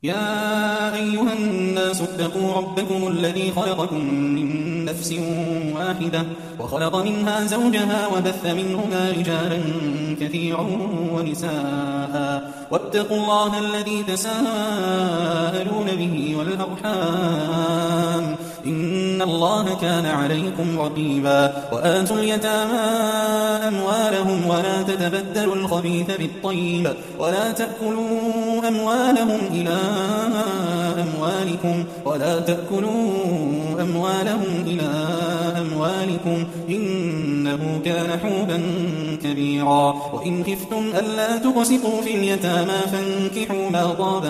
يا أيها الناس اتقوا ربكم الذي خلقكم من نفس واحدة وخلق منها زوجها وبث منهما رجالا كثيرا ونساء واتقوا الله الذي تساءلون به والأرحام إن الله كان عليكم رقيبا وآتوا اليتامى أموالهم ولا تتبدلوا الخبيث بالطيب ولا تأكلوا أموالهم إلى أموالكم إنه كان حوبا كبيرا وإن خفتم ألا تقسطوا في اليتامى فانكحوا ما طاب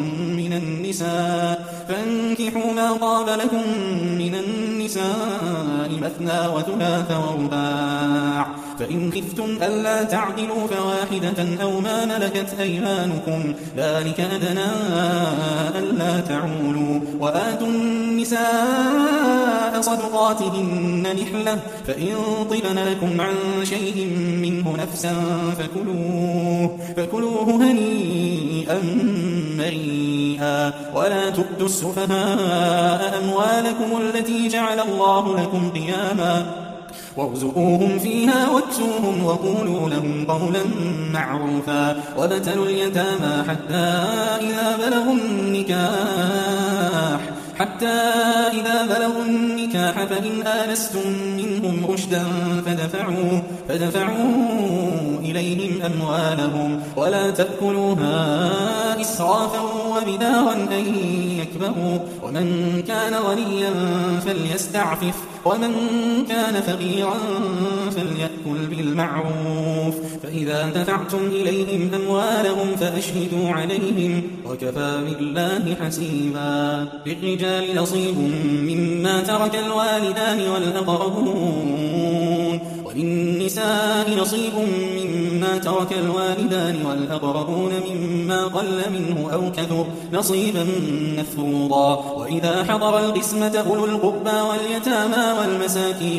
لكم من النساء مثنى وثلاث ورباع فإن خفتم ألا تعدلوا فواحدة أو ما ملكت أيمانكم ذلك أدنى ألا تعولوا وآتوا النساء صدقاتهن نحلة فإن طبن لكم عن شيء منه نفسا فكلوه هنيئا مريئا ولا تؤتوا السفهاء أموالكم التي جعل الله لكم قياما وارزقوهم فيها واكسوهم وقولوا لهم قولا معروفا وابتلوا اليتامى حتى إذا بلغوا النكاح فإن آنستم منهم رشدا فدفعوا إليهم أموالهم ولا تأكلوها إسرافا وبدارا أن يكبروا ومن كان غنيا فليستعفف ومن كان فقيرا فليأكل بالمعروف فإذا دفعتم إليهم أموالهم فأشهدوا عليهم وكفى بالله حسيبا للرجال نصيب مما ترك الوالدان والأقربون وللنساء نصيب مما ترك الوالدان والأقربون مما قل منه أو كثر نصيبا مفروضا وإذا حضر القسمة أولو القربى واليتامى والمساكين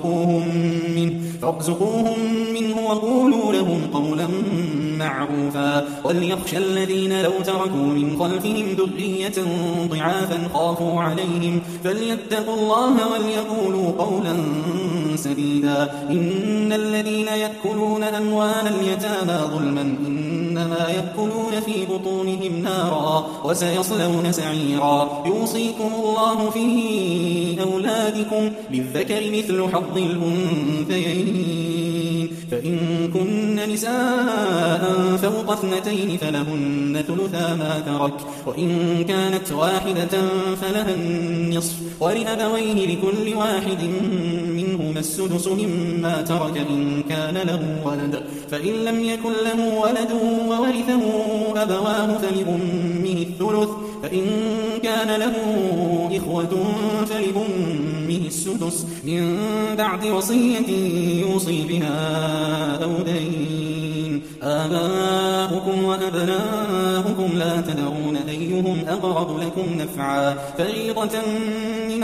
فارزقوهم منه وقولوا لهم قولا معروفا وليخشى الذين لو تركوا من خلفهم ذرية ضعافا خافوا عليهم فليتقوا الله وليقولوا قولا سديدا إن الذين يأكلون أموال اليتامى ظلما إنما يأكلون في بطونهم نارا وسيصلون سعيرا يوصيكم الله في أولادكم للذكر مثل حظ الأنثيين فإن كن نساء فوق اثنتين فلهن ثلثا ما ترك وإن كانت واحدة فلها النصف ولأبويه لكل واحد منهما السدس مما ترك إن كان له ولد فإن لم يكن له ولد وورثه أبواه فلأمه الثلث فإن كان له إخوة فلأمه السدس من بعد وصية يوصي بها أو دين آباؤكم وأبناؤكم لا تدرون أيهم أقرب لكم نفعا فريضة من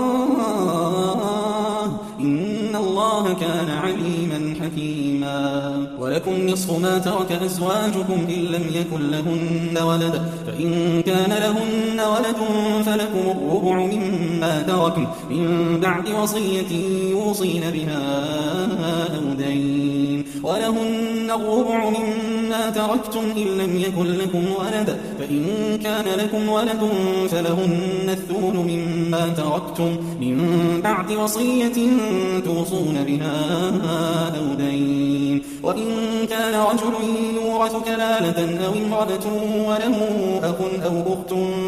الله إن الله كان عليما حكيما ولكم نصف ما ترك أزواجكم إن لم يكن لهن ولد فإن كان لهن ولد فلكم الربع مما تركن من بعد وصية يوصين بها أو دين ولهن الربع مما تركتم إن لم يكن لكم ولد فإن كان لكم ولد فلهن الثمن مما تركتم من بعد وصية توصون بها أو دين وإن كان رجل يورث كلالة أو امرأة وله أخ أو أخت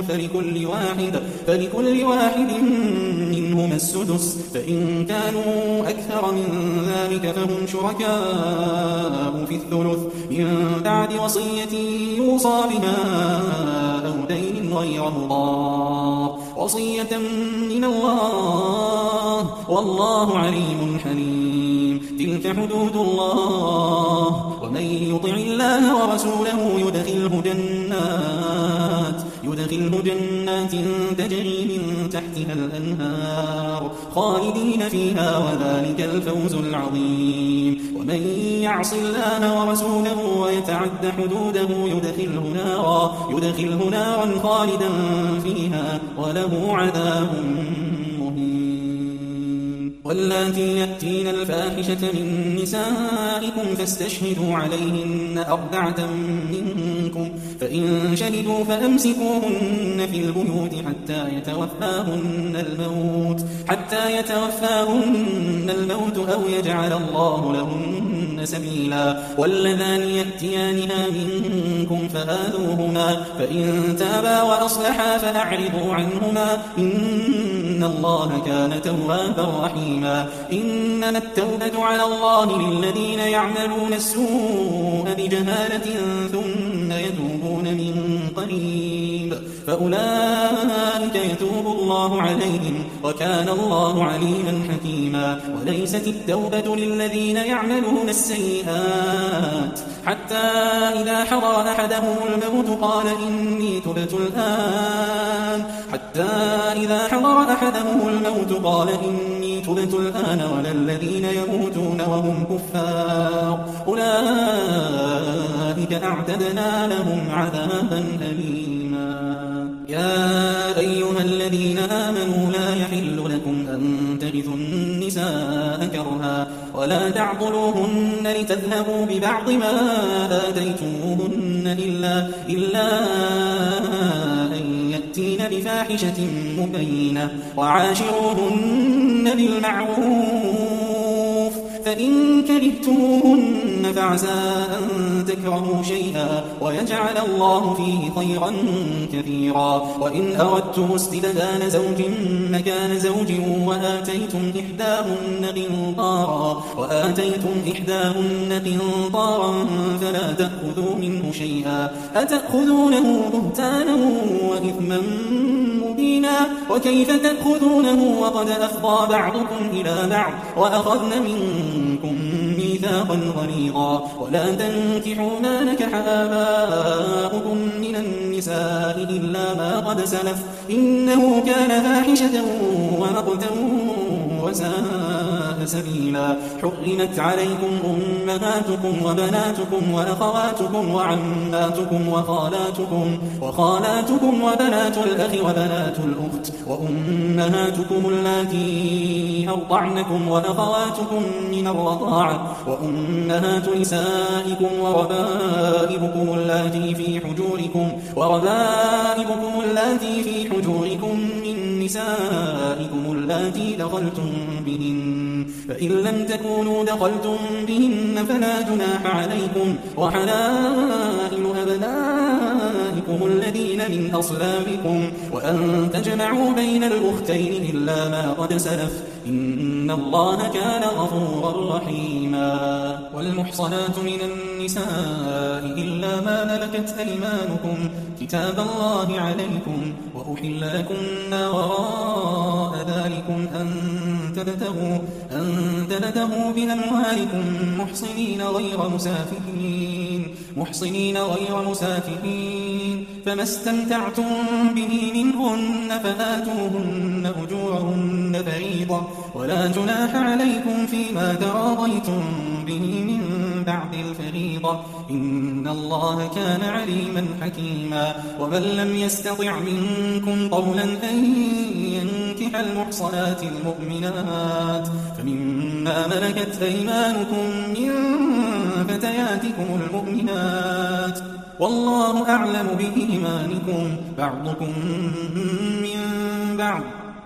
فلكل واحد منهما السدس فإن كانوا أكثر من ذلك فهم شركاء في الثلث من بعد وصية يوصى بها أو دين غير مضار وصية من الله والله عليم حليم تلك حدود الله ومن يطع الله ورسوله يدخله جنات تجري من تحتها الأنهار خالدين فيها وذلك الفوز العظيم ومن يعص الله ورسوله ويتعد حدوده يدخله يدخله نارا خالدا فيها وله عذاب مهين. واللاتي يأتين الفاحشة من نسائكم فاستشهدوا عليهن 4 منكم، فإن شهدوا فأمسكوهن في البيوت حتى يتوفاهن الموت أو يجعل الله لهن سبيلا. واللذان يأتيانها منكم فآذوهما، فإن تابا وأصلحا فأعرضوا عنهما، إن الله كان توابا رحيما. إنما التوبة على الله للذين يعملون السوء بجهالة ثم يتوبون من قريب فأولئك يتوب الله عليهم وكان الله عليما حكيما. وليست التوبة للذين يعملون السيئات حتى إذا حضر أحدهم الموت قال إني تبت الآن ولا الذين يموتون وهم كفار أولئك أعتدنا لهم عذابا أليما. يا أيها الذين آمنوا لا يحل لكم أن ترثوا النساء كرها ولا تعضلوهن لتذهبوا ببعض ما آتيتموهن إلا أن يأتين بفاحشة مبينة وعاشروهن بالمعروف، فإن كرهتموهن فعسى أن تكرهوا شيئا ويجعل الله فيه خيرا كثيرا. وإن أردتم استبدال زوج مكان زوج وآتيتم إحداهن قنطارا فلا تأخذوا منه شيئا أتأخذونه بهتانا وإثما مبينا. وكيف تأخذونه وقد أفضى بعضكم إلى بعض وأخذن منكم ميثاقا غليظا. ولا تنكحوا ما نكح آباؤكم من النساء إلا ما قد سلف إنه كان فاحشة ومقتا وساء سبيلا. حرمت عليكم أمهاتكم وبناتكم وأخواتكم وعماتكم وخالاتكم وبنات الأخ وبنات الأخت وأمهاتكم اللاتي أرضعنكم وأخواتكم من الرضاعة وأمهات نسائكم وربائبكم اللاتي في حجوركم من نسائكم اللاتي دخلتم بهن، فإن لم تكونوا دخلتم بهن فلا جناح عليكم. وحلائل أبنائكم الذين من أصلابكم وأن تجمعوا بين الأختين إلا ما قد سلف إن الله كان غفورا رحيما. والمحصنات من النساء إلا ما ملكت أيمانكم كتاب الله عليكم وأحل لكم ما وراء ذلكم أن تبتغوا بأموالكم محصنين غير مسافحين فما استمتعتم به منهن فآتوهن أجورهن فريضة ولا جناح عليكم فيما تراضيتم به من بعد الفريضة إن الله كان عليما حكيما. ومن لم يستطع منكم قولا أن ينكح المحصنات المؤمنات فمما ملكت أيمانكم من فتياتكم المؤمنات والله أعلم بإيمانكم بعضكم من بعض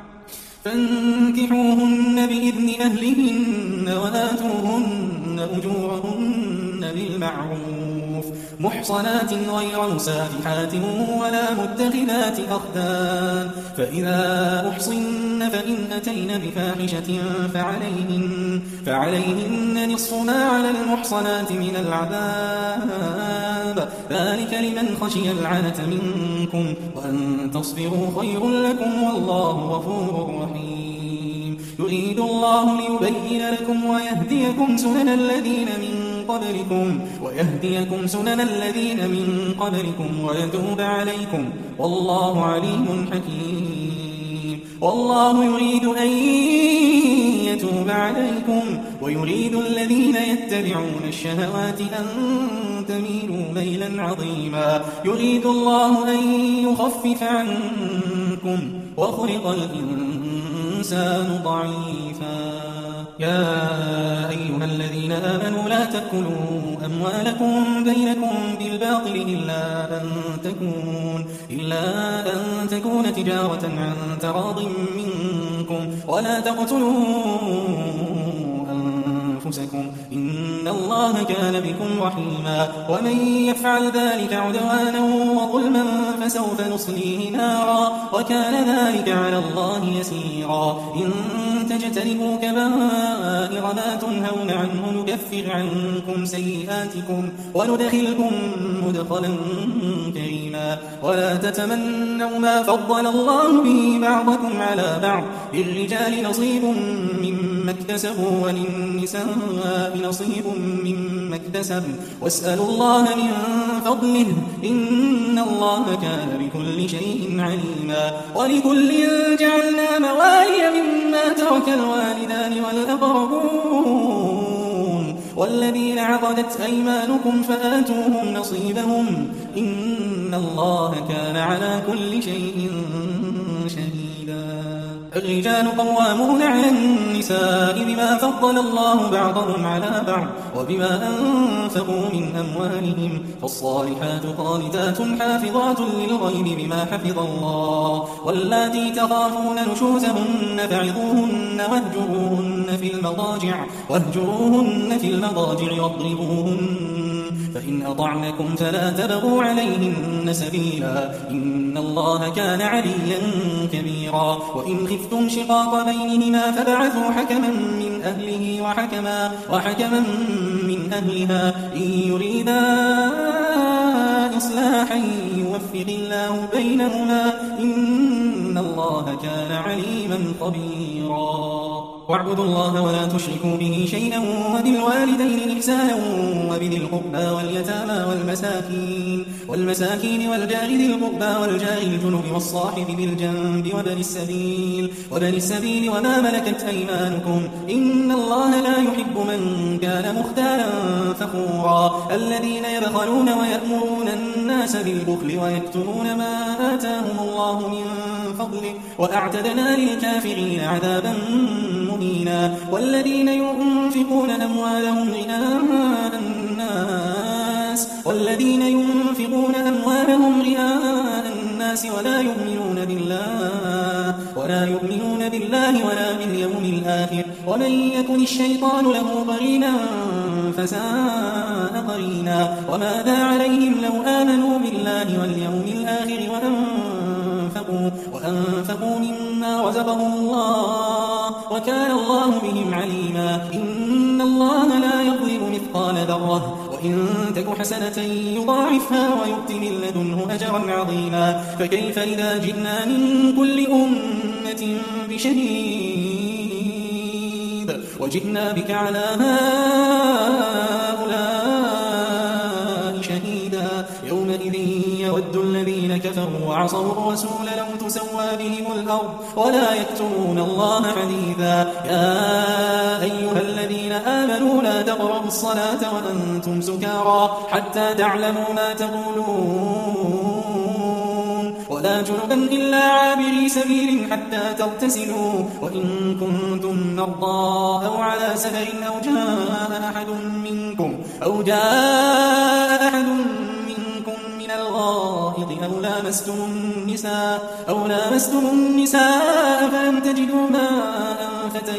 فانكحوهن بإذن أهلهن وآتوهن أجورهن بالمعروف محصنات غير مسافحات ولا متخذات أخدان. فإذا أحصن فإن أتين بفاحشة فعليهن نصف ما على المحصنات من العذاب ذلك لمن خشي العنة منكم وأن تصبروا خير لكم والله غفور رحيم. يريد الله ليبين لكم ويهديكم سنن الذين من قبلكم ويتوب عليكم والله عليم حكيم. والله يريد أن يتوب عليكم ويريد الذين يتبعون الشهوات أن تميلوا ميلا عظيما. يريد الله أن يخفف عنكم وخلق الإنسان ضعيفا. يا أيها الذين آمنوا لا تأكلوا أموالكم بينكم بالباطل إلا أن تكون تجارة عن تراض منكم ولا تقتلوا أنفسكم إن الله كان بكم رحيما. ومن يفعل ذلك عدوانا وظلما فسوف نصليه نارا وكان ذلك على الله يسيرا. إن تجتنبوا كبائر ما تنهون عنه نكفر عنكم سيئاتكم وندخلكم مدخلا كريما. ولا تتمنوا ما فضل الله به بعضكم على بعض للرجال نصيب مما اكتسبوا وللنساء نصيب مما اكتسبوا واسألوا الله من فضله إن الله كان بكل شيء عليما. ولكل جعلنا موالي مما ترك الوالدان والأقربون والذين عقدت أيمانكم فآتوهم نصيبهم إن الله كان على كل شيء شهيدا. الرجال قوامون على النساء بما فضل الله بعضهم على بعض وبما أنفقوا من أموالهم فالصالحات قانتات حافظات للغيب بما حفظ الله. واللاتي تخافون نشوزهن فعظوهن واهجروهن في المضاجع واضربوهن فإن أطعنكم فلا تبغوا عليهن سبيلا إن الله كان عليا كبيرا. وإن خفتم شقاق بينهما فبعثوا حكما من أهله وحكما من أهلها إن يريدا إصلاحا يوفق الله بينهما إن الله كان عليما خبيرا. واعبدوا الله ولا تشركوا به شيئا وبالوالدين إحسانا وبذي القربى واليتامى والمساكين والجار ذي القربى والجار الجنب والصاحب بالجنب وبن السبيل وما ملكت أيمانكم إن الله لا يحب من كان مختالا فخورا. الذين يبخلون ويأمرون الناس بالبخل ويكتمون ما آتاهم الله من فضله وأعتدنا للكافرين عذابا مهينا. والذين ينفقون أموالهم رئاء الناس ولا يؤمنون بالله ولا باليوم الآخر ومن يكن الشيطان له قرينا فساء قرينا. وماذا عليهم لو آمنوا بالله واليوم الآخر وأنفقوا مما رزقهم الله وكان الله بهم عليما. إن الله لا يظلم مثقال ذرة وإن تك حسنة يضاعفها ويؤت من لدنه أجرا عظيما. فكيف إذا جئنا من كل أمة بشهيد وجئنا بك على هؤلاء شهيدا. يومئذ يود الذين كفروا وعصوا الرسول لو تسوى بهم الأرض ولا يكتمون الله حديثا. يا أيها الذين آمنوا لا تقربوا الصلاة وأنتم سكارى حتى تعلموا ما تقولون ولا جنبا إلا عابري سبيل حتى تغتسلوا وإن كنتم مرضى أو على سفر أو جاء أحد منكم من الغائط أو لامستم النساء فلم تجدوا ماء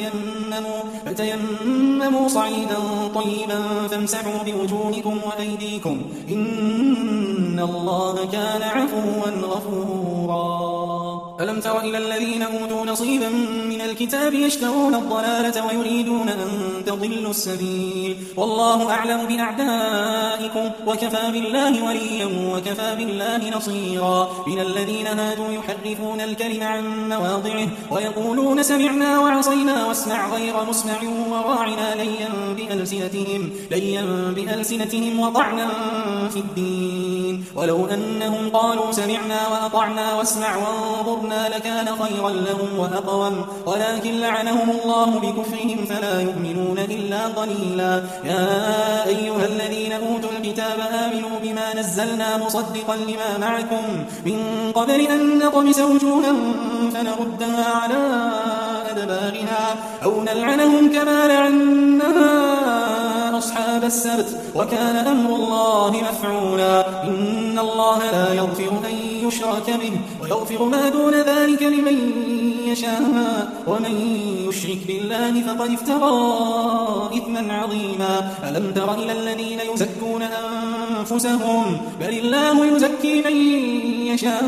فتيمموا صعيدا طيبا فامسحوا بوجوهكم وأيديكم إن الله كان عفوا غفورا. ألم تر إلى الذين أوتوا نصيبا من الكتاب يشترون الضلالة ويريدون أن تضلوا السبيل والله أعلم بأعدائكم وكفى بالله وليا وكفى بالله نصيرا. من الذين هادوا يحرفون الكلم عن مواضعه ويقولون سمعنا وعصينا واسمع غير مسمع وراعنا ليا بألسنتهم وطعنا في الدين ولو أنهم قالوا سمعنا وأطعنا واسمع وانظرنا لكان خيرا لهم وأقوم ولكن لعنهم الله بكفرهم فلا يؤمنون إلا قليلا. يا أيها الذين أوتوا الكتاب آمنوا بما نزلنا مصدقا لما معكم من قبل أن نطمس وجوها فنردها على أدبارها أو نلعنهم كما لعنا أصحاب السبت وكان أمر الله مفعولا. إن الله لا يغفر أن يشرك به ويغفر ما دون ذلك لمن يشاء ومن يشرك بالله فقد افترى إثما عظيما. ألم تر إلى الذين يزكون أنفسهم بل الله يزكي من يشاء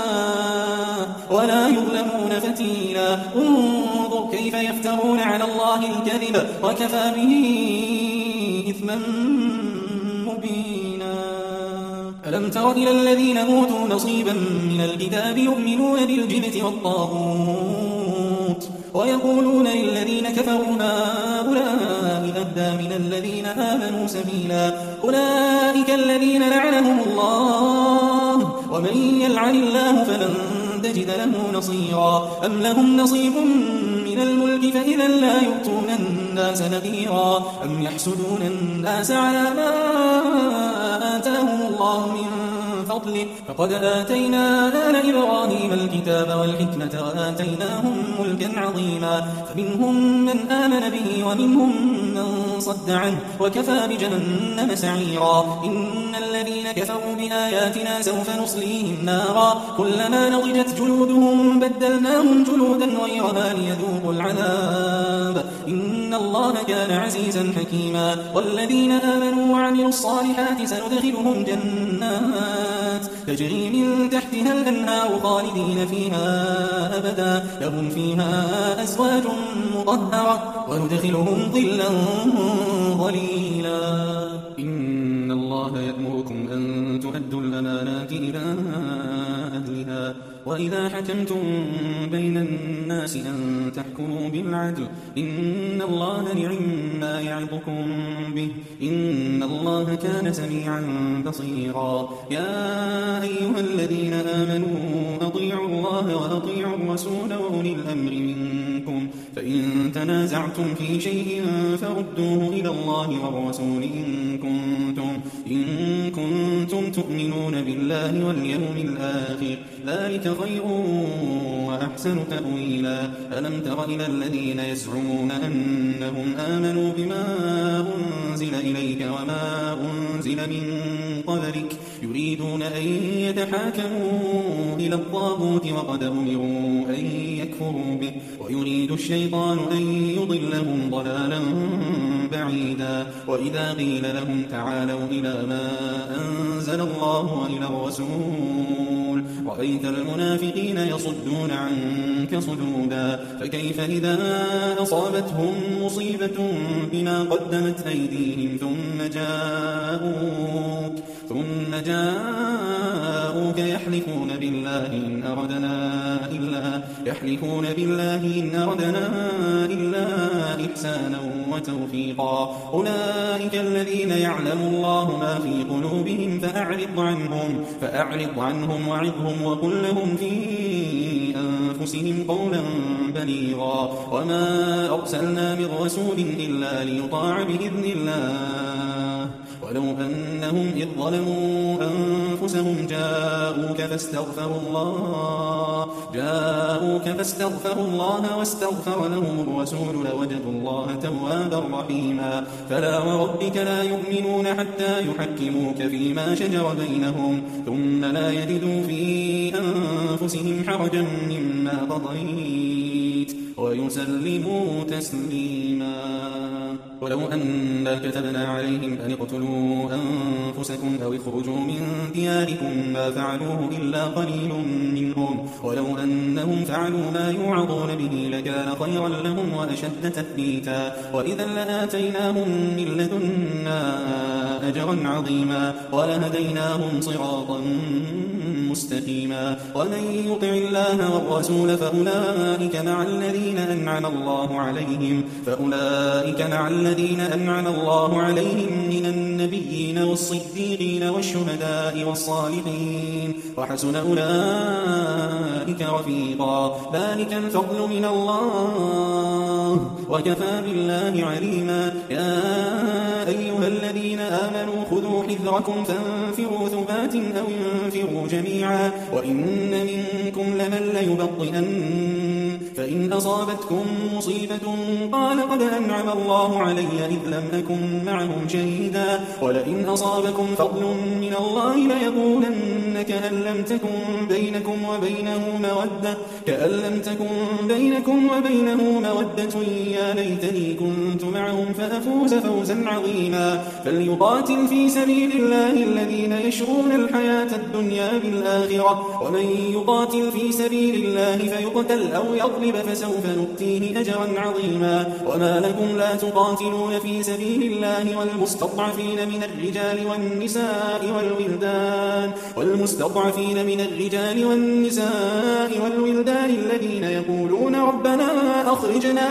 ولا يظلمون فتيلا. انظر كيف يفترون على الله الكذب وكفى به إثما مبينا. ألم تر إلى الذين أوتوا نصيبا من الكتاب يؤمنون بالجبت والطاغوت ويقولون للذين كفروا هؤلاء أهدى من الذين آمنوا سبيلا. أولئك الذين لعنهم الله ومن يلعن الله فلن تجد له نصيرا. أم لهم نصيب من الملك فإذا لا يؤتون الناس نذيرا. أم يحسدون الناس على ما آتاهم الله من فضله فقد آتينا آل إبراهيم الكتاب والحكمة وآتيناهم ملكا عظيما. فمنهم من آمن به ومنهم من صد عنه وكفى بجهنم سعيرا. إن الذين كفروا بآياتنا سوف نصليهم نارا كلما نضجت جلودهم بدلناهم جلودا غيرها ليذوقوا العذاب إن الله كان عزيزا حكيما. والذين آمنوا وعملوا الصالحات سندخلهم جنات تجري من تحتها الأنهار خالدين فيها أبدا لهم فيها أزواج مطهرة وندخلهم ظلا ظليلا. إن الله يأمركم أن تؤدوا الأمانات إلى أهلها وإذا حكمتم بين الناس أن تحكموا بالعدل إن الله نعم يعظكم به إن الله كان سميعا بصيرا. يا أيها الذين آمنوا أطيعوا الله وأطيعوا الرسول وأولي الأمر منكم فإن تنازعتم في شيء فردوه إلى الله والرسول إن كنتم تؤمنون بالله واليوم الآخر ذلك خير وأحسن تأويلا. ألم تر إلى الذين يزعمون أنهم آمنوا بما أنزل إليك وما أنزل من قبلك يريدون أن يتحاكموا إلى الطاغوت وقد أمروا أن يكفروا به ويريد الشيطان أن يضلهم ضلالا بعيدا. وإذا قيل لهم تعالوا إلى ما أنزل الله وإلى الرسول رأيت المنافقين يصدون عنك صدودا. فكيف إذا أصابتهم مصيبة بما قدمت أيديهم ثم جاءوك يحلفون بالله إن أردنا إلا إحسانا وتوفيقا. أولئك الذين يعلم الله ما في قلوبهم فأعرض عنهم وعظهم وقل لهم في أنفسهم قولا بليغا. وما أرسلنا من رسول إلا ليطاع بإذن الله ولو أنهم إذ ظلموا أنفسهم جاءوك فاستغفروا الله واستغفر لهم الرسول لوجدوا الله توابا رحيما. فلا وربك لا يؤمنون حتى يحكموك فيما شجر بينهم ثم لا يجدوا في أنفسهم حرجا مما قضيت ويسلموا تسليما. ولو أننا كتبنا عليهم أن اقتلوا أنفسكم أو اخرجوا من دياركم ما فعلوه إلا قليل منهم ولو أنهم فعلوا ما يوعظون به لكان خيرا لهم وأشد تثبيتا. وإذا لآتيناهم من لدنا أجرا عظيما ولهديناهم صراطا مستقيما ومن يطع الله والرسول فأولئك مع الذين أنعم الله عليهم من النبيين والصديقين والشهداء والصالحين وحسن أولئك رفيقا ذلك الفضل من الله وكفى بالله عليما يا أيها الذين آمنوا خذوا حذركم فانفروا ثبات أو انفروا جميعا وإن منكم لمن ليبطئن فإن أصابتكم مصيبة قال قد أنعم الله علي إذ لم أكن معهم شهيدا ولئن أصابكم فضل من الله ليقولن كأن لم تكن بينكم وبينه مودة يا ليتني كنت معهم فأفوز فوزا عظيما فليقاتل في سبيل الله الذين يشرون الحياة الدنيا بالآخرة ومن يقاتل في سبيل الله فيقتل أو يغلب فسوف نؤتيه أجرا عظيما وما لكم لا تقاتلون في سبيل الله والمستضعفين من الرجال والولدان الذين يقولون ربنا أخرجنا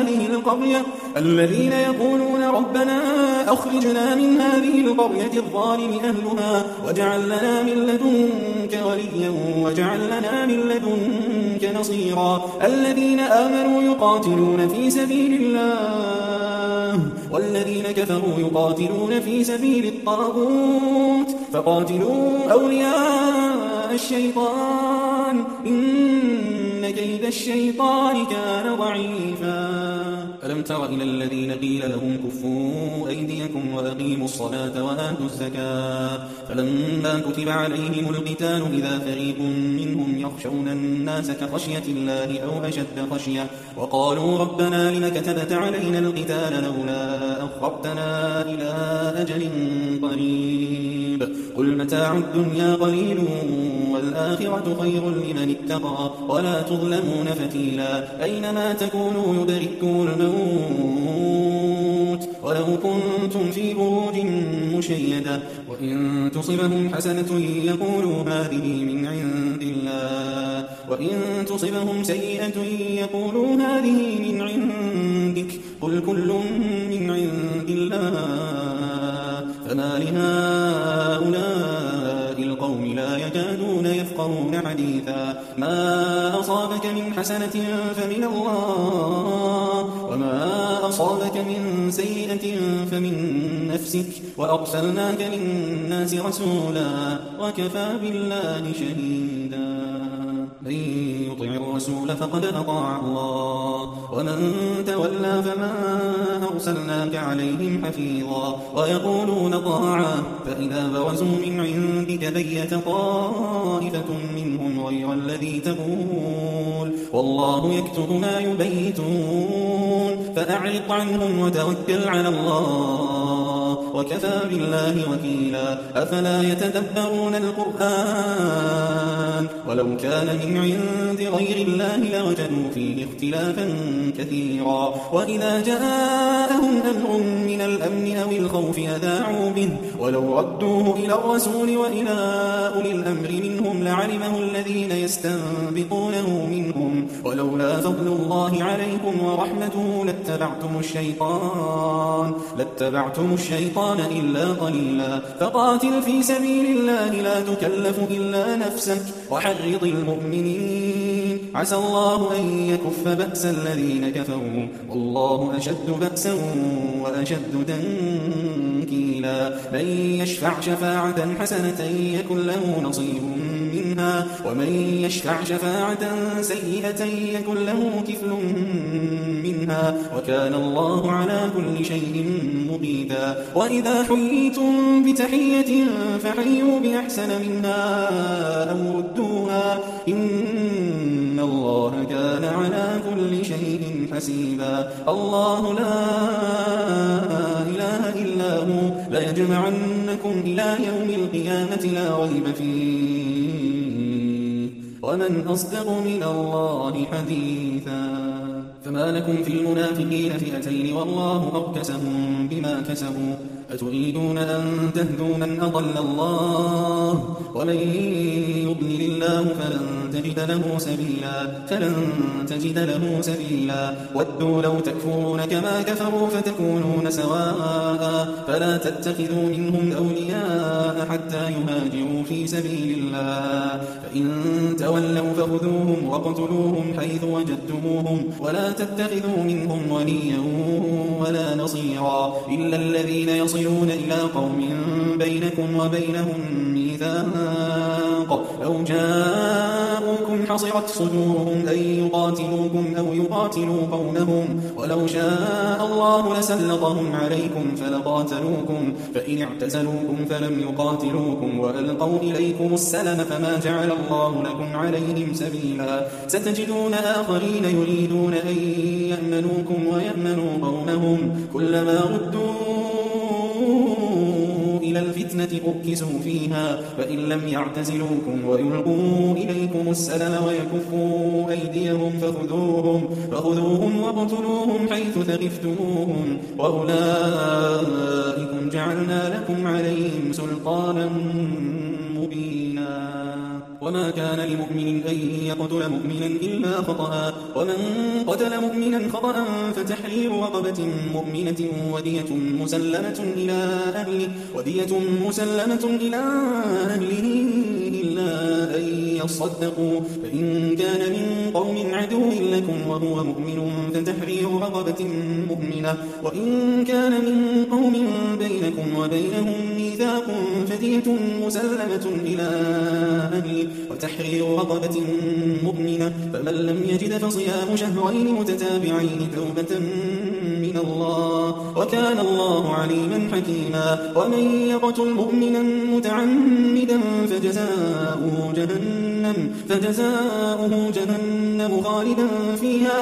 من هذه القرية الظالم أهلها واجعل لنا من لدنك وليا واجعل لنا من لدنك نصيرا الذين آمنوا يقاتلون في سبيل الله والذين كفروا يقاتلون في سبيل الطاغوت فقاتلوا أولياء الشيطان إن كيد الشيطان كان ضعيفا ألم تر إلى الذين قيل لهم كفوا أيديكم وأقيموا الصلاة وآتوا الزكاة فلما كتب عليهم القتال إذا فريق منهم يخشون الناس كخشية الله أو أشد خشية وقالوا ربنا لم كتبت علينا القتال لولا أخرتنا إلى أجل قريب قل متاع الدنيا قليل والآخرة خير لمن اتقى ولا تظلمون فتيلا أينما تكونوا يدرككم الموت ولو كنتم في بروج مشيدة وإن تصبهم حسنة يقولوا هذه من عند الله وإن تصبهم سيئة يقولوا هذه من عندك قل كل من عند الله فما لهؤلاء القوم لا يكادون يفقهون حديثا ما أصابك من حسنة فمن الله وما أصابك من سيئة فمن نفسك وأرسلناك للناس رسولا وكفى بالله شهيدا من يطع الرسول فقد أطاع الله ومن تولى فما أرسلناك عليهم حفيظا ويقولون طاعة فإذا برزوا من عندك بيت طائفة منهم غير الذي تقول والله يكتب ما يبيتون فأعرض عنهم وتوكل على الله وكفى بالله وكيلا أفلا يتدبرون القرآن ولو كان من عند غير الله لوجدوا فيه اختلافا كثيرا وإذا جاءهم أمر من الأمن أو الخوف أذاعوا به ولو ردوه إلى الرسول وإلى أولي الأمر منهم لعلمه الذين يستنبطونه منهم ولولا فضل الله عليكم ورحمته لاتبعتم الشيطان إلا قليلا فقاتل في سبيل الله لا تكلف إلا نفسك وحرض المؤمنين عسى الله أن يكف بأس الذين كفروا والله أشد بأسا وأشد تنكيلا من يشفع شفاعة حسنة يكن له نصيب منها ومن يشفع شفاعة سيئة يكن له كفل منها وكان الله على كل شيء مقيتا وإذا حييتم بتحية فحيوا بأحسن منها أو ردوها إن الله كان على كل شيء حسيبا الله لا إله إلا هو ليجمعنكم إلى يوم القيامة لا ريب فيه ومن أصدق من الله حديثا فما لكم في المنافقين فئتين والله أركسهم بما كسبوا أتريدون أن تهدوا من أضل الله ومن يضلل الله فلن تجد له سبيلا ودوا لو تكفرون كما كفروا فتكونون سواء فلا تتخذوا منهم أولياء حتى يهاجروا في سبيل الله فإن تولوا فخذوهم واقتلوهم حيث وجدتموهم ولا تتخذوا منهم وليا ولا نصيرا إلا الذين يصلون إلى قوم بينكم وبينهم ميثاق أو جاءوكم حصرت صدورهم أن يقاتلوكم أو يقاتلوا قومهم ولو شاء الله لسلطهم عليكم فلقاتلوكم فإن اعتزلوكم فلم يقاتلوكم وألقوا إليكم السلم فما جعل الله لكم عليهم سبيلا ستجدون آخرين يريدون أن يأمنوكم ويأمنوا قومهم كلما ردوا إلى الفتنة أركسوا فيها فإن لم يعتزلوكم ويلقوا إليكم السلم ويكفوا أيديهم فخذوهم واقتلوهم حيث ثقفتموهم وأولئكم جعلنا لكم عليهم سلطانا مبينا وما كان لمؤمن أن يقتل مؤمنا إلا خطأ ومن قتل مؤمنا خطأ فتحرير رقبة مؤمنة ودية مسلمة إلى أهله إلا أن يصدقوا فإن كان من قوم عدو لكم وهو مؤمن فتحرير رقبة مؤمنة وإن كان من قوم بينكم وبينهم ميثاق فدية مسلمة إلى أهله وتحرير رقبة مؤمنة فمن لم يجد فصيام شهرين متتابعين توبة من الله وكان الله عليما حكيما ومن يقتل مؤمنا متعمدا فجزاؤه جهنم خالدا فيها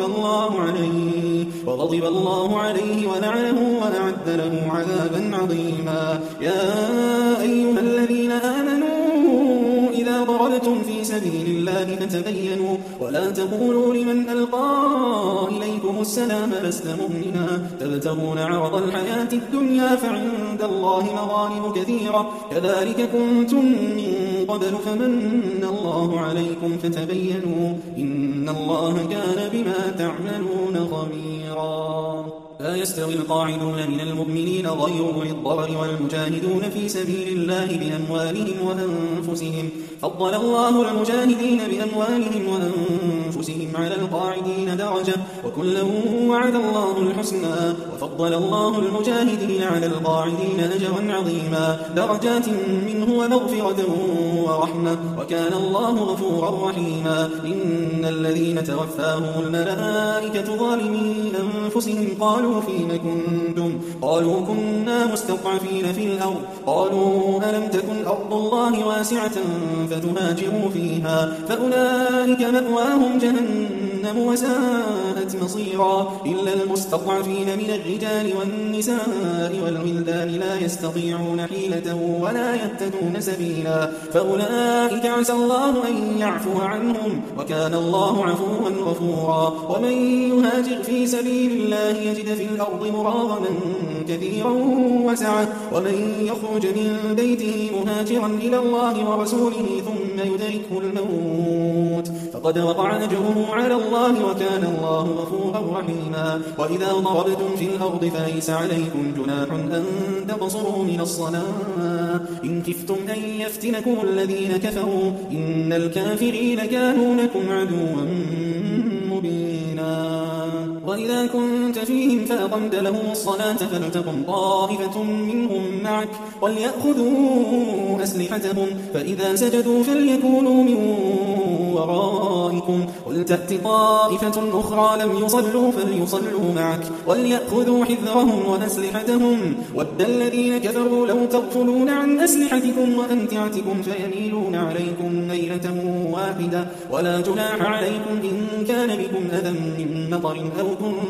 وغضب الله عليه ولعنه وأعد له عذابا عظيما يا أيها الذين آمنوا إذا ضربتم في سبيل الله فتبينوا ولا تقولوا لمن ألقى إليكم السلام لست مؤمنا تبتغون عرض الحياة الدنيا فعند الله مغانم كثيرة كذلك كنتم من قبل فمن الله عليكم فتبينوا إن الله كان بما تعملون خبيرا لا يستوي القاعدون من المؤمنين غير أولي الضرر والمجاهدون في سبيل الله بأموالهم وأنفسهم فضل الله المجاهدين بأموالهم وأنفسهم على القاعدين درجة وكلا وعد الله الحسنى وفضل الله المجاهدين على القاعدين أجرا عظيما درجات منه ومغفرة ورحمة وكان الله غفورا رحيما إن الذين توفاهم الملائكة ظالمي أنفسهم قالوا فيم كنتم قالوا كنا مستضعفين في الأرض قالوا ألم تكن أرض الله واسعة فتهاجروا فيها فأولئك مأواهم جهنم وساءت مصيرا إلا المستضعفين من الرجال والنساء والولدان لا يستطيعون حيلة ولا يهتدون سبيلا فأولئك عسى الله أن يعفو عنهم وكان الله عفوا غفورا ومن يهاجر في سبيل الله يجد في الأرض مراغما كثيرا وسعة ومن يخرج من بيته مهاجرا إلى الله ورسوله ثم يدركه الموت فقد وقع أجره على الله وكان الله غفورا رحيما وإذا ضربتم في الأرض فليس عليكم جناح أن تقصروا من الصلاة إن خفتم أن يفتنكم الذين كفروا إن الكافرين كانوا لكم عدوا مبينا وإذا كنت فيهم فأقمت لهم الصلاة فلتقم طائفة منهم معك وليأخذوا أسلحتهم فإذا سجدوا فليكونوا من ورائكم ولتأت طائفة أخرى لم يصلوا فليصلوا معك وليأخذوا حذرهم وأسلحتهم ود الذين كفروا لو تغفلون عن أسلحتكم وأمتعتكم فيميلون عليكم ميلة واحدة ولا جناح عليكم إن كان بكم أذى من مطر أو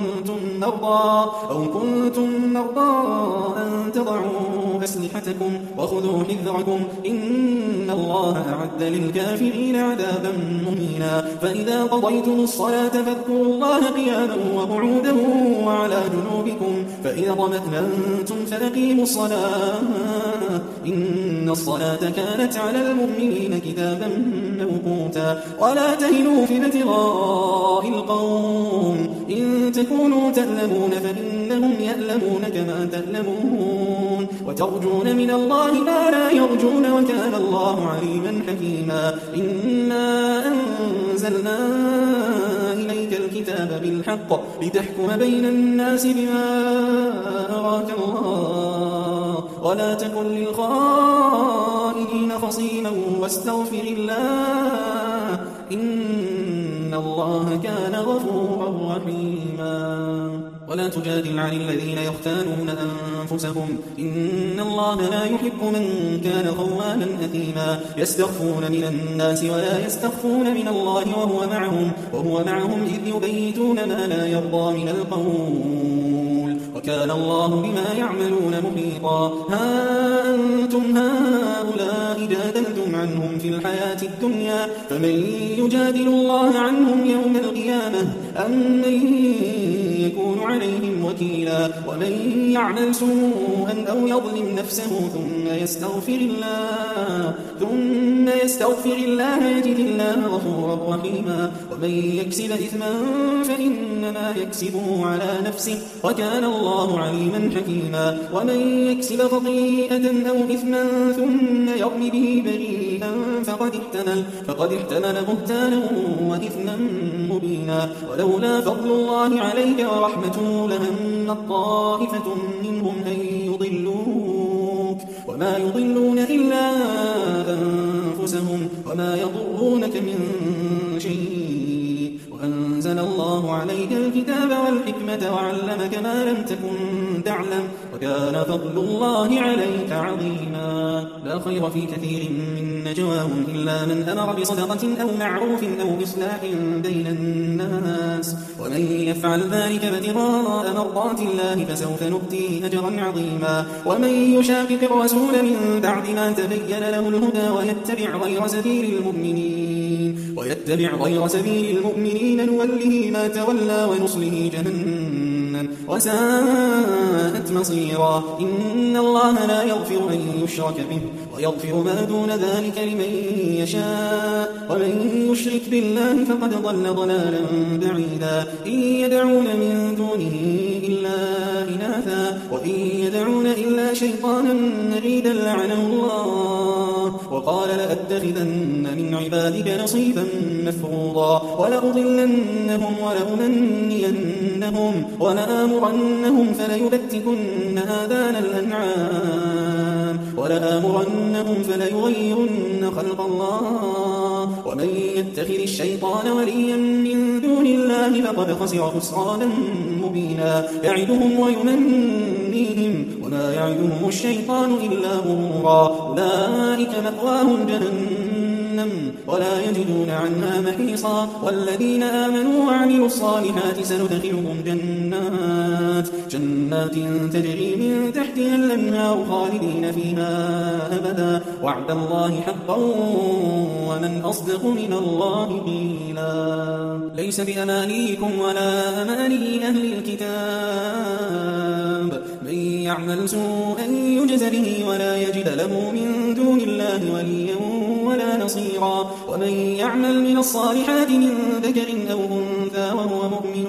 كنتم مرضى أن تضعوا أسلحتكم وخذوا حذركم إن الله أعد للكافرين عذابا مهينا فإذا قضيتم الصلاة فاذكروا الله قياما وقعودا وعلى جنوبكم فإذا اطمأننتم فأقيموا الصلاة إن الصلاة كانت على المؤمنين كتابا موقوتا ولا تهنوا في ابتغاء القوم إن تكونوا تألمون فإنهم يألمون كما تألمون وترجون من الله ما لا يرجون وكان الله عليما حكيما إنا أنزلنا إليك الكتاب بالحق لتحكم بين الناس بما أراك الله ولا تكن للخائنين خصيما واستغفر الله إن الله كان غفورا رحيما ولا تجادل عن الذين يختانون أنفسهم إن الله لا يحب من كان خوانا أثيما يستخفون من الناس ولا يستخفون من الله وهو معهم إذ يبيتون ما لا يرضى من القول وكان الله بما يعملون محيطا ها أنتم هؤلاء جادلتم عنهم في الحياة الدنيا فمن يجادل الله عنهم يوم القيامة أم من يكون عليهم وكيلا ومن يعمل سوءا أو يظلم نفسه ثم يستغفر الله يجد الله غفورا رحيما ومن يكسب إثما فإنما يكسبه على نفسه وكان الله عليما حكيما ومن يكسب خطيئة أو إثما ثم يرم به بريئا فقد احتمل بهتانا وإثما مبينا ولولا فضل الله عليك ورحمته لهم طائفة منهم أن يضلوك وما يضلون إلا أنفسهم وما يضرونك من شيء وأنزل الله عليك الكتاب والحكمة وعلمك ما لم تكن تعلم وكان فضل الله عليك عظيما لا خير في كثير من نجواهم إلا من أمر بصدقة أو معروف أو إصلاح بين الناس ومن يفعل ذلك ابتغاء مرضات الله فسوف نؤتيه أجرا عظيما ومن يشاقق الرسول من بعد ما تبين له الهدى ويتبع غير سبيل المؤمنين نوله ما تولى ونصله جهنم وساءت مصيرا إن الله لا يغفر أن يشرك به ويغفر ما دون ذلك لمن يشاء ومن يشرك بالله فقد ضل ضلالا بعيدا إن يدعون من دونه إلا إناثا وإن يدعون إلا شيطانا مريدا لعنه الله وقال لأتخذن من عبادك نصيبا مفروضا ولأضلنهم ولأمنينهم ولآمرنهم فليبتكن آذان الأنعام ولآمرنهم فليغيرن خلق الله ومن يتخذ الشيطان وليا من دون الله فقد خسر خسرانا مبينا يعدهم ويمنيهم وما يعدهم الشيطان إلا غرورا أولئك مأواهم جهنم ولا يجدون عنها محيصا والذين آمنوا وعملوا الصالحات سندخلهم جنات تجري من تحتها الأنهار خالدين فيها أبدا وعد الله حقا ومن أصدق من الله قيلا ليس بأمانيكم ولا أماني أهل الكتاب من يعمل سوءا يجز به ولا يجد له من دون الله وليا ولا نصيرا ومن يعمل من الصالحات من ذكر أو أنثى وهو مؤمن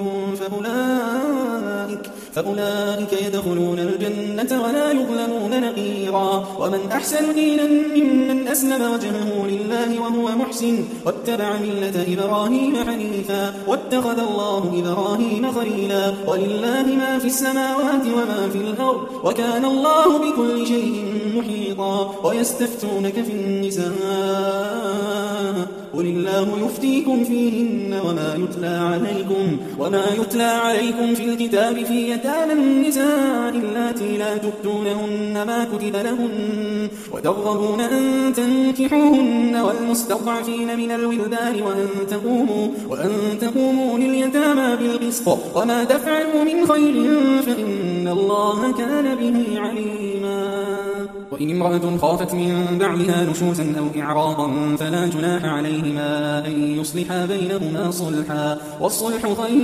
فأولئك يدخلون الجنة ولا يظلمون نقيرا ومن أحسن دينا ممن أسلم وجهه لله وهو محسن واتبع ملة إبراهيم حنيفا واتخذ الله إبراهيم خليلا ولله ما في السماوات وما في الأرض وكان الله بكل شيء محيطا ويستفتونك في النساء قل الله يفتيكم فيهن وما يتلى عليكم في الكتاب في يتامى النساء اللاتي لا تؤتونهن ما كتب لهن وترغبون أن تنكحوهن والمستضعفين من الولدان وأن تقوموا لليتامى بالقسط وما تفعلوا من خير فإن الله كان به عليما وإن امرأة خافت من بعلها نشوزا أو إعراضا فلا جناح عليهما أن يصلحا بينهما صلحا والصلح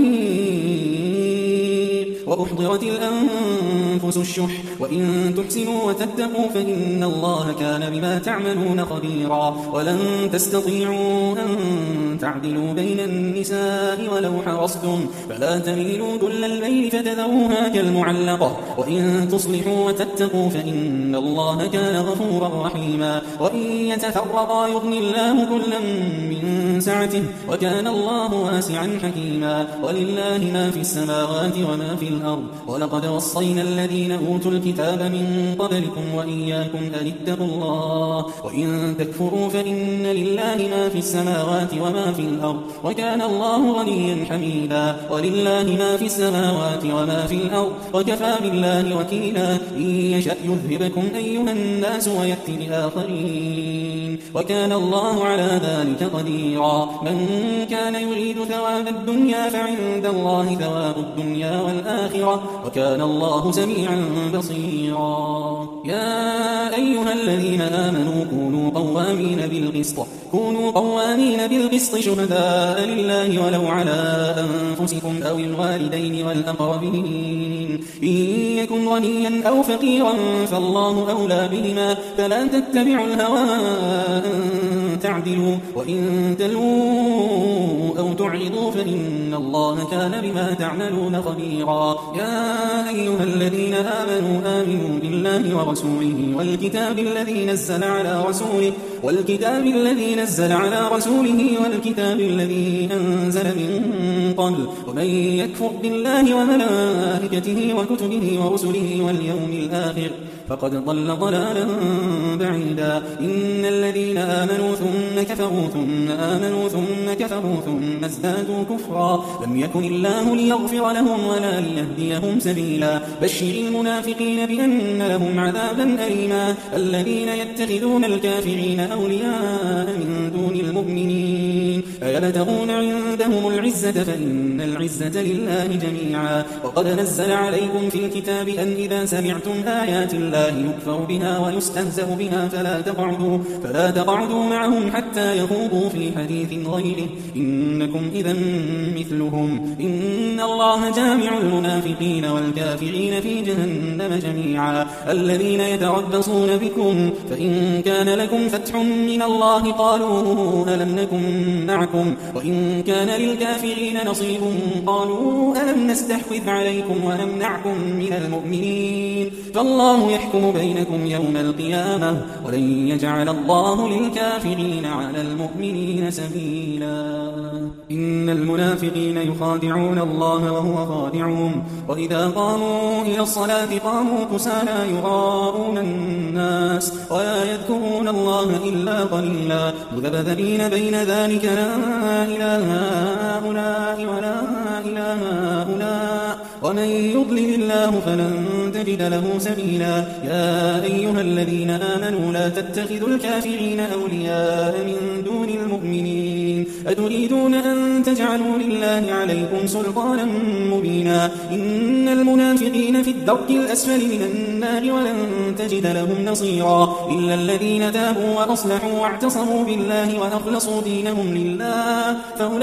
خير وأحضرت الأنفس الشح وإن تحسنوا وتتقوا فإن الله كان بما تعملون خبيرا ولن تستطيعوا أن تعدلوا بين النساء ولو حرصتم فلا تميلوا كل الليل فتذروها كالمعلقة وإن تصلحوا وتتقوا فإن الله كان غفورا رحيما وإن يتفرقا يغني الله كلا من سعته وكان الله واسعا حكيما ولله ما في السماوات وما في الأرض ولقد وصينا الذين أوتوا الكتاب من قبلكم وإياكم أن اتقوا الله وإن تكفروا فإن لله ما في السماوات وما في الأرض وكان الله غنيا حميدا ولله ما في السماوات وما في الأرض وكفى بالله وكيلا إن يشأ يذهبكم أيها الناس ويأتي بآخرين وكان الله على ذلك قديرا من كان يريد ثواب الدنيا فعند الله ثواب الدنيا والآخرة وكان الله سميعا بصيرا يا أيها الذين آمنوا كونوا قوامين بالقسط شهداء لله ولو على أنفسكم أو الوالدين والأقربين إن يكن غنيا أو فقيرا فالله أولى بهما فلا تتبعوا الهوى أن تعدلوا وإن تلووا أو تعرضوا فإن الله كان بما تعملون خبيرا يا أيها الذين آمنوا بالله ورسوله والكتاب الذي نزل على رسوله والكتاب الذي أنزل من قبل ومن يكفر بالله وملائكته وكتبه ورسله واليوم الآخر فقد ضل ضلالا بعيدا إن الذين آمنوا ثم كفروا ثم آمنوا ثم كفروا ثم ازدادوا كفرا لم يكن الله ليغفر لهم ولا ليهديهم سبيلا بشر المنافقين بأن لهم عذابا أليما الذين يتخذون الكافرين أولياء من دون المؤمنين أيبتغون عندهم العزة فإن العزة لله جميعا وقد نزل عليكم في الكتاب أن إذا سمعتم آيات الله يكفر بها ويستهزأ بها فلا تقعدوا معهم حتى يخوضوا في حديث غيره إنكم إذا مثلهم إن الله جامع المنافقين والكافرين في جهنم جميعا الذين يتربصون بكم فإن كان لكم فتح من الله قالوا ألم نكن معكم وإن كان للكافرين نصيب قالوا ألم نستحوذ عليكم ونمنعكم من المؤمنين فالله يحكم بينكم يوم القيامة ولن يجعل الله للكافرين على المؤمنين سبيلا إن المنافقين يخادعون الله وهو خادعهم وإذا قاموا إلى الصلاة قاموا كسالى يراءون الناس ولا يذكرون الله إلا قليلا مذبذبين بين ذلك لا إله هؤلاء ولا إله هؤلاء ومن يضلل الله فلن تجد له سبيلا يا أيها الذين آمنوا لا تتخذوا الكافرين أولياء من دون المؤمنين أتريدون أن تجعلوا لله عليكم سلطانا مبينا إن المنافقين في الدرك الأسفل من النار ولن تجد لهم نصيرا إلا الذين تابوا وأصلحوا واعتصموا بالله وأخلصوا دينهم لله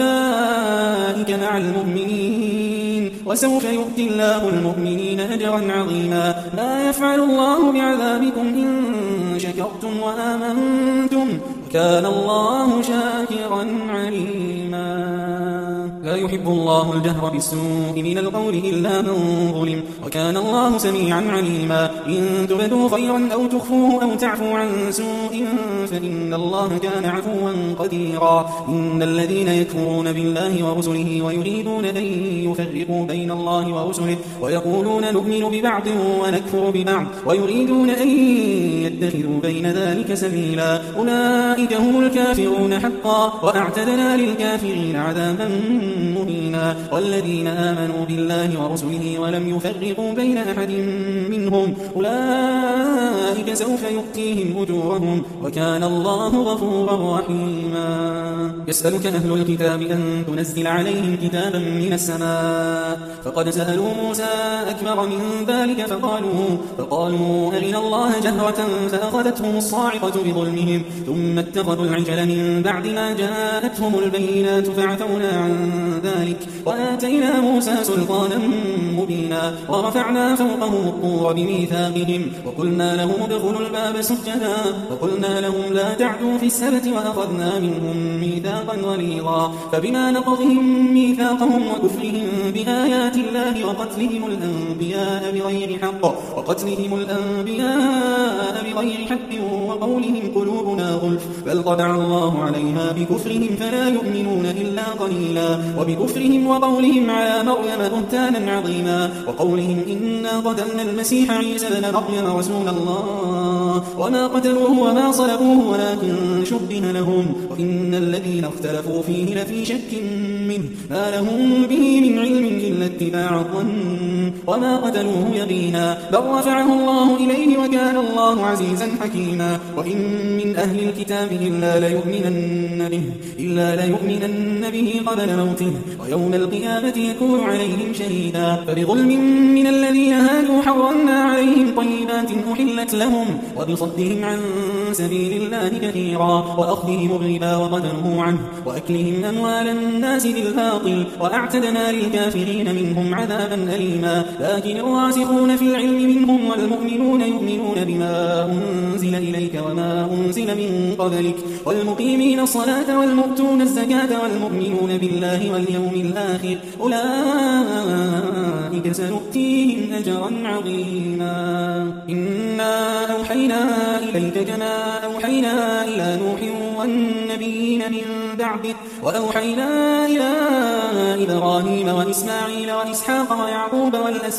فأولئك مع المؤمنين وسوف يؤتي الله المؤمنين أجرا عظيما لا يفعل الله بعذابكم إن شكرتم وآمنتم وكان الله شاكرا عليما لا يحب الله الجهر بالسوء من القول إلا من ظلم وكان الله سميعا عليما إن تبدوا خيرا أو تخفوه أو تعفوا عن سوء فإن الله كان عفوا قديرا إن الذين يكفرون بالله ورسله ويريدون أن يفرقوا بين الله ورسله ويقولون نؤمن ببعض ونكفر ببعض ويريدون أن يتخذوا بين ذلك سبيلا أولئك هم الكافرون حقا وأعتدنا للكافرين عذابا مبينا والذين آمنوا بالله ورسله ولم يفرقوا بين أحد منهم أولئك سوف يؤتيهم أجورهم وكان الله غفورا رحيما. يسألك أهل الكتاب أن تنزل عليهم كتابا من السماء فقد سألوا موسى أكبر من ذلك فقالوا أرنا الله جهرة فأخذتهم الصاعقة بظلمهم ثم اتخذوا العجل من بعد ما جاءتهم البينات فعفونا عن ذلك وآتينا موسى سلطانا مبينا ورفعنا فوقهم الطور بميثاقهم وقلنا لهم ادخلوا الباب سجدا وقلنا لهم لا تعدوا في السبت وأخذنا منهم ميثاقا غليظا فبما نقضهم ميثاقهم وكفرهم بآيات الله وقتلهم الأنبياء بغير حق وقولهم قلوبنا غلف بل طبع الله عليها بكفرهم فلا يؤمنون إلا قليلا وبكفرهم وقولهم على مريم بهتانا عظيما وقولهم إنا قتلنا المسيح عيسى ابن مريم رسول الله وما قتلوه وما صلبوه ولكن شبه لهم وإن الذين اختلفوا فيه لفي شك منه ما لهم به من علم إلا اتباع الظن وما قتلوه يقينا بل رفعه الله إليه وكان الله عزيزا حكيما وإن من أهل الكتاب إلا ليؤمنن به قبل موته ويوم القيامة يكون عليهم شهيدا فبظلم من الذين هادوا حرمنا عليهم طيبات أحلت لهم وبصدهم عن سبيل الله كثيرا وأخذهم الربا وقدروا عنه وأكلهم أموال الناس بالباطل وأعتدنا للكافرين منهم عذابا أليما لكن الراسخون في العلم منهم والمؤمنون يؤمنون بما أنزل إليك وما أنزل من قبلك والمقيمين الصلاة والمؤتون الزكاة والمؤمنون بالله واليوم الآخر أولئك سنؤتيهم أجرا عظيما إنا أوحينا إليك كما أوحينا إلى نوح والنبيين من بعده وأوحينا إلى إبراهيم وإسماعيل وإسحاق ويعقوب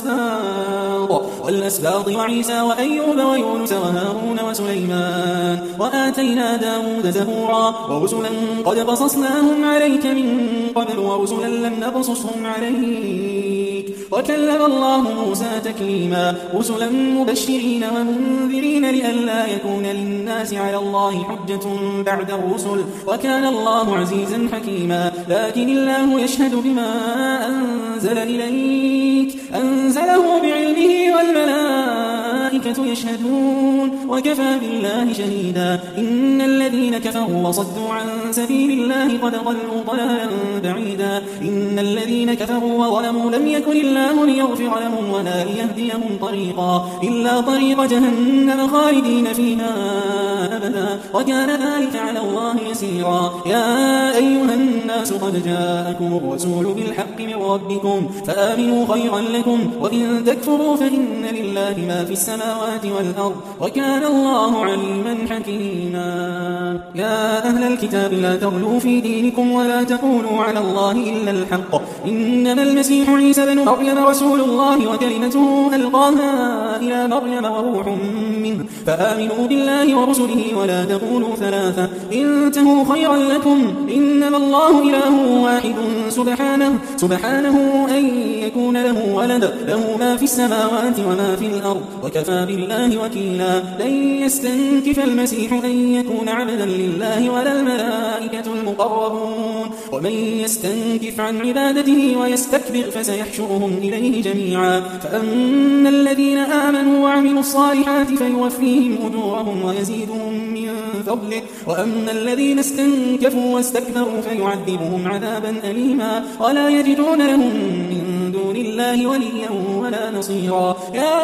والأسباط وعيسى وأيوب ويونس وهارون وسليمان وآتينا داود زبورا ورسلا قد قصصناهم عليك من قبل ورسلا لم نقصصهم عليك وكلم الله موسى تكليما رسلا مبشرين ومنذرين لئلا يكون للناس على الله حجة بعد الرسل وكان الله عزيزا حكيما لكن الله يشهد بما أنزل إليك أنزله بعلمه والملائكة يشهدون وكفى بالله شهيدا إن الذين كفروا وصدوا عن سبيل الله قد ضلوا ضلالا بعيدا إن الذين كفروا وظلموا لم يكن الله ليغفر لهم ولا ليهديهم طريقا إلا طريق جهنم خالدين فيها أبدا وكان ذلك على الله يسيرا يا أيها الناس قد جاءكم الرسول بالحق من ربكم فآمنوا خيرا لكم وإن تكفروا فإن لله ما في السماوات والأرض وكان الله عليما حكيما يا أهل الكتاب لا تغلوا في دينكم ولا تقولوا على الله إلا الحق إنما المسيح عيسى بن مريم رسول الله وكلمته ألقاها إلى مريم وروح منه فآمنوا بالله ورسله ولا تقولوا ثلاثة انتهوا خيرا لكم إنما الله إله واحد سبحانه أن يكون له ولد له ما في السماوات وما في الأرض وكفى بالله وكيلا لن يستنكف المسيح أن يكون عبدا لله ولا الملائكة المقربون ومن يستنكف عن عبادته ويستكبر فسيحشرهم إليه جميعا فأما الذين آمنوا وعملوا الصالحات فيوفيهم أجورهم ويزيدهم من فضله وأما الذين استنكفوا واستكبروا فيعذبهم عذابا أليما ولا يجدون لهم من دون الله وليا ولا نصيرا يا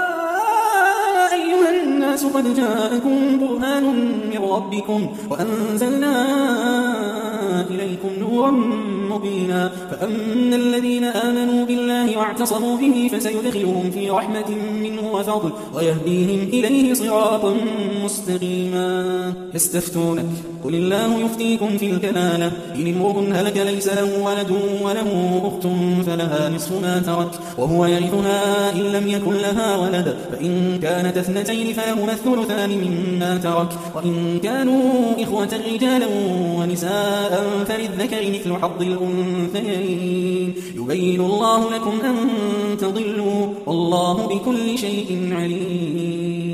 أيها الناس قد جاءكم برهان من ربكم وأنزلنا إليكم نورا مبينا فأما الذين آمنوا بالله واعتصموا به فسيدخلهم في رحمة منه وفضل ويهديهم إليه صراطا مستقيما يستفتونك قل الله يفتيكم في الكلالة إن امرؤ هلك ليس له ولد وله أخت فلها نصف ما ترك وهو يرثها إن لم يكن لها ولد فإن كانت اثنتين فلهما الثلثان مما ترك وإن كانوا إخوة رجالا ونساء فللذكر مثل حظ الأنثيين الأنثيين يبين الله لكم أن تضلوا والله بكل شيء عليم